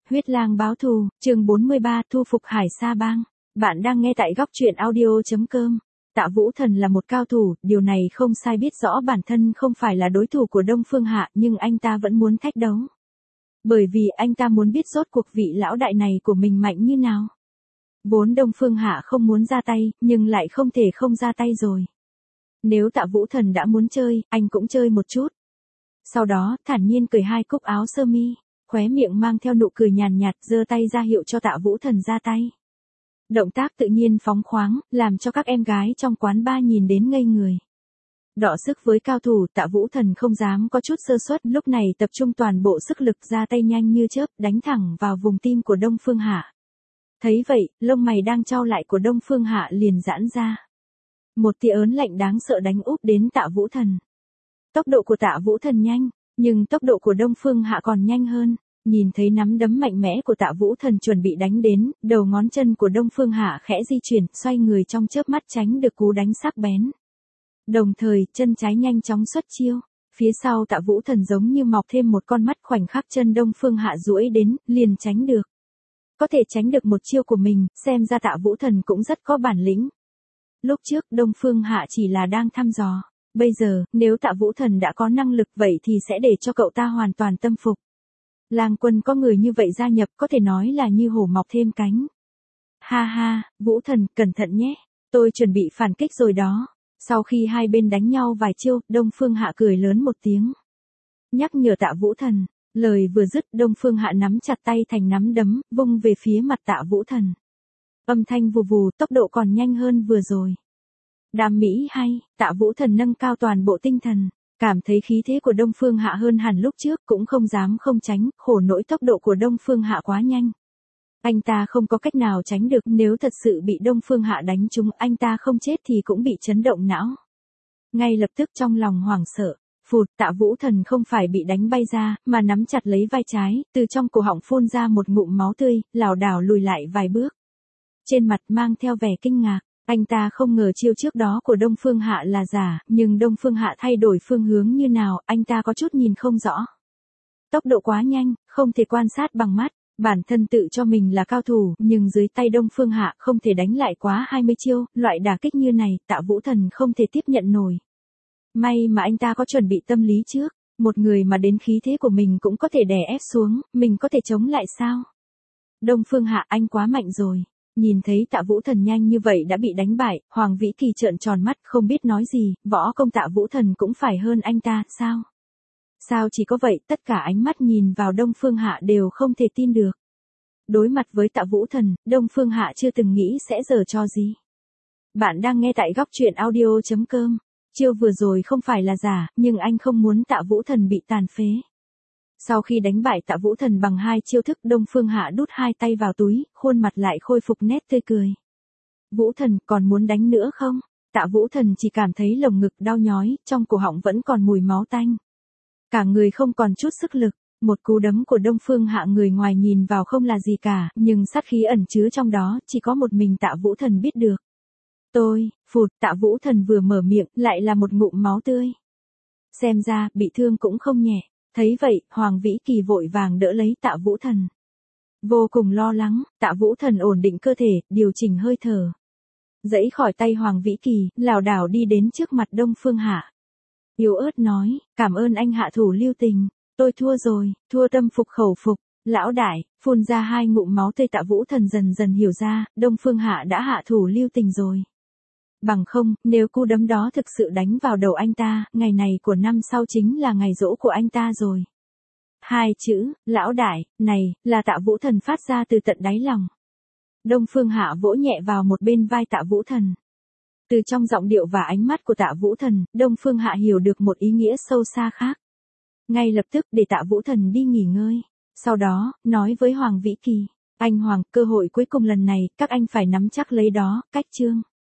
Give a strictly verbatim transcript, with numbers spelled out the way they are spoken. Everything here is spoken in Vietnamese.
Huyết lang báo thù, chương bốn mươi ba, thu phục Hải Sa Bang. Bạn đang nghe tại góc truyện audio.com. Tạ Vũ Thần là một cao thủ, điều này không sai, biết rõ bản thân không phải là đối thủ của Đông Phương Hạ, nhưng anh ta vẫn muốn thách đấu. Bởi vì anh ta muốn biết rốt cuộc vị lão đại này của mình mạnh như nào. Vốn Đông Phương Hạ không muốn ra tay, nhưng lại không thể không ra tay rồi. Nếu Tạ Vũ Thần đã muốn chơi, anh cũng chơi một chút. Sau đó, thản nhiên cởi hai cúc áo sơ mi, khóe miệng mang theo nụ cười nhàn nhạt, giơ tay ra hiệu cho Tạ Vũ Thần ra tay. Động tác tự nhiên phóng khoáng, làm cho các em gái trong quán bar nhìn đến ngây người. Đọ sức với cao thủ, Tạ Vũ Thần không dám có chút sơ suất, lúc này tập trung toàn bộ sức lực, ra tay nhanh như chớp, đánh thẳng vào vùng tim của Đông Phương Hạ. Thấy vậy, lông mày đang chau lại của Đông Phương Hạ liền giãn ra. Một tia ớn lạnh đáng sợ đánh úp đến Tạ Vũ Thần. Tốc độ của Tạ Vũ Thần nhanh, nhưng tốc độ của Đông Phương Hạ còn nhanh hơn. Nhìn thấy nắm đấm mạnh mẽ của Tạ Vũ Thần chuẩn bị đánh đến, đầu ngón chân của Đông Phương Hạ khẽ di chuyển, xoay người trong chớp mắt tránh được cú đánh sắc bén. Đồng thời, chân trái nhanh chóng xuất chiêu. Phía sau Tạ Vũ Thần giống như mọc thêm một con mắt, khoảnh khắc chân Đông Phương Hạ duỗi đến, liền tránh được. Có thể tránh được một chiêu của mình, xem ra Tạ Vũ Thần cũng rất có bản lĩnh. Lúc trước Đông Phương Hạ chỉ là đang thăm dò. Bây giờ, nếu Tạ Vũ Thần đã có năng lực vậy thì sẽ để cho cậu ta hoàn toàn tâm phục. Lang Quân có người như vậy gia nhập, có thể nói là như hổ mọc thêm cánh. Ha ha, Vũ Thần, cẩn thận nhé. Tôi chuẩn bị phản kích rồi đó. Sau khi hai bên đánh nhau vài chiêu, Đông Phương Hạ cười lớn một tiếng. Nhắc nhở Tạ Vũ Thần. Lời vừa dứt, Đông Phương Hạ nắm chặt tay thành nắm đấm, vung về phía mặt Tạ Vũ Thần. Âm thanh vù vù, tốc độ còn nhanh hơn vừa rồi. Đam mỹ hay, Tạ Vũ Thần nâng cao toàn bộ tinh thần, cảm thấy khí thế của Đông Phương Hạ hơn hẳn lúc trước, cũng không dám không tránh, khổ nỗi tốc độ của Đông Phương Hạ quá nhanh. Anh ta không có cách nào tránh được, nếu thật sự bị Đông Phương Hạ đánh trúng, anh ta không chết thì cũng bị chấn động não. Ngay lập tức trong lòng hoảng sợ, phụt, Tạ Vũ Thần không phải bị đánh bay ra, mà nắm chặt lấy vai trái, từ trong cổ họng phun ra một ngụm máu tươi, lảo đảo lùi lại vài bước. Trên mặt mang theo vẻ kinh ngạc. Anh ta không ngờ chiêu trước đó của Đông Phương Hạ là giả, nhưng Đông Phương Hạ thay đổi phương hướng như nào, anh ta có chút nhìn không rõ. Tốc độ quá nhanh, không thể quan sát bằng mắt, bản thân tự cho mình là cao thủ, nhưng dưới tay Đông Phương Hạ không thể đánh lại quá hai mươi chiêu, loại đả kích như này, Tạ Vũ Thần không thể tiếp nhận nổi. May mà anh ta có chuẩn bị tâm lý trước, một người mà đến khí thế của mình cũng có thể đè ép xuống, mình có thể chống lại sao? Đông Phương Hạ, anh quá mạnh rồi. Nhìn thấy Tạ Vũ Thần nhanh như vậy đã bị đánh bại, Hoàng Vĩ Kỳ trợn tròn mắt không biết nói gì, võ công Tạ Vũ Thần cũng phải hơn anh ta, sao? Sao chỉ có vậy, tất cả ánh mắt nhìn vào Đông Phương Hạ đều không thể tin được. Đối mặt với Tạ Vũ Thần, Đông Phương Hạ chưa từng nghĩ sẽ giở trò gì. Bạn đang nghe tại góc truyện audio.com. Chiêu vừa rồi không phải là giả, nhưng anh không muốn Tạ Vũ Thần bị tàn phế. Sau khi đánh bại Tạ Vũ Thần bằng hai chiêu thức, Đông Phương Hạ đút hai tay vào túi, khuôn mặt lại khôi phục nét tươi cười. Vũ Thần, còn muốn đánh nữa không? Tạ Vũ Thần chỉ cảm thấy lồng ngực đau nhói, trong cổ họng vẫn còn mùi máu tanh. Cả người không còn chút sức lực, một cú đấm của Đông Phương Hạ người ngoài nhìn vào không là gì cả, nhưng sát khí ẩn chứa trong đó, chỉ có một mình Tạ Vũ Thần biết được. Tôi, phụt, Tạ Vũ Thần vừa mở miệng, lại là một ngụm máu tươi. Xem ra, bị thương cũng không nhẹ. Thấy vậy, Hoàng Vĩ Kỳ vội vàng đỡ lấy Tạ Vũ Thần. Vô cùng lo lắng, Tạ Vũ Thần ổn định cơ thể, điều chỉnh hơi thở. Giãy khỏi tay Hoàng Vĩ Kỳ, lảo đảo đi đến trước mặt Đông Phương Hạ. Yếu ớt nói, cảm ơn anh hạ thủ lưu tình, tôi thua rồi, thua tâm phục khẩu phục. Lão đại, phun ra hai ngụm máu tươi, Tạ Vũ Thần dần dần hiểu ra, Đông Phương Hạ đã hạ thủ lưu tình rồi. Bằng không, nếu cú đấm đó thực sự đánh vào đầu anh ta, ngày này của năm sau chính là ngày giỗ của anh ta rồi. Hai chữ, lão đại, này, là Tạ Vũ Thần phát ra từ tận đáy lòng. Đông Phương Hạ vỗ nhẹ vào một bên vai Tạ Vũ Thần. Từ trong giọng điệu và ánh mắt của Tạ Vũ Thần, Đông Phương Hạ hiểu được một ý nghĩa sâu xa khác. Ngay lập tức để Tạ Vũ Thần đi nghỉ ngơi. Sau đó, nói với Hoàng Vĩ Kỳ, anh Hoàng, cơ hội cuối cùng lần này, các anh phải nắm chắc lấy đó, cách chương.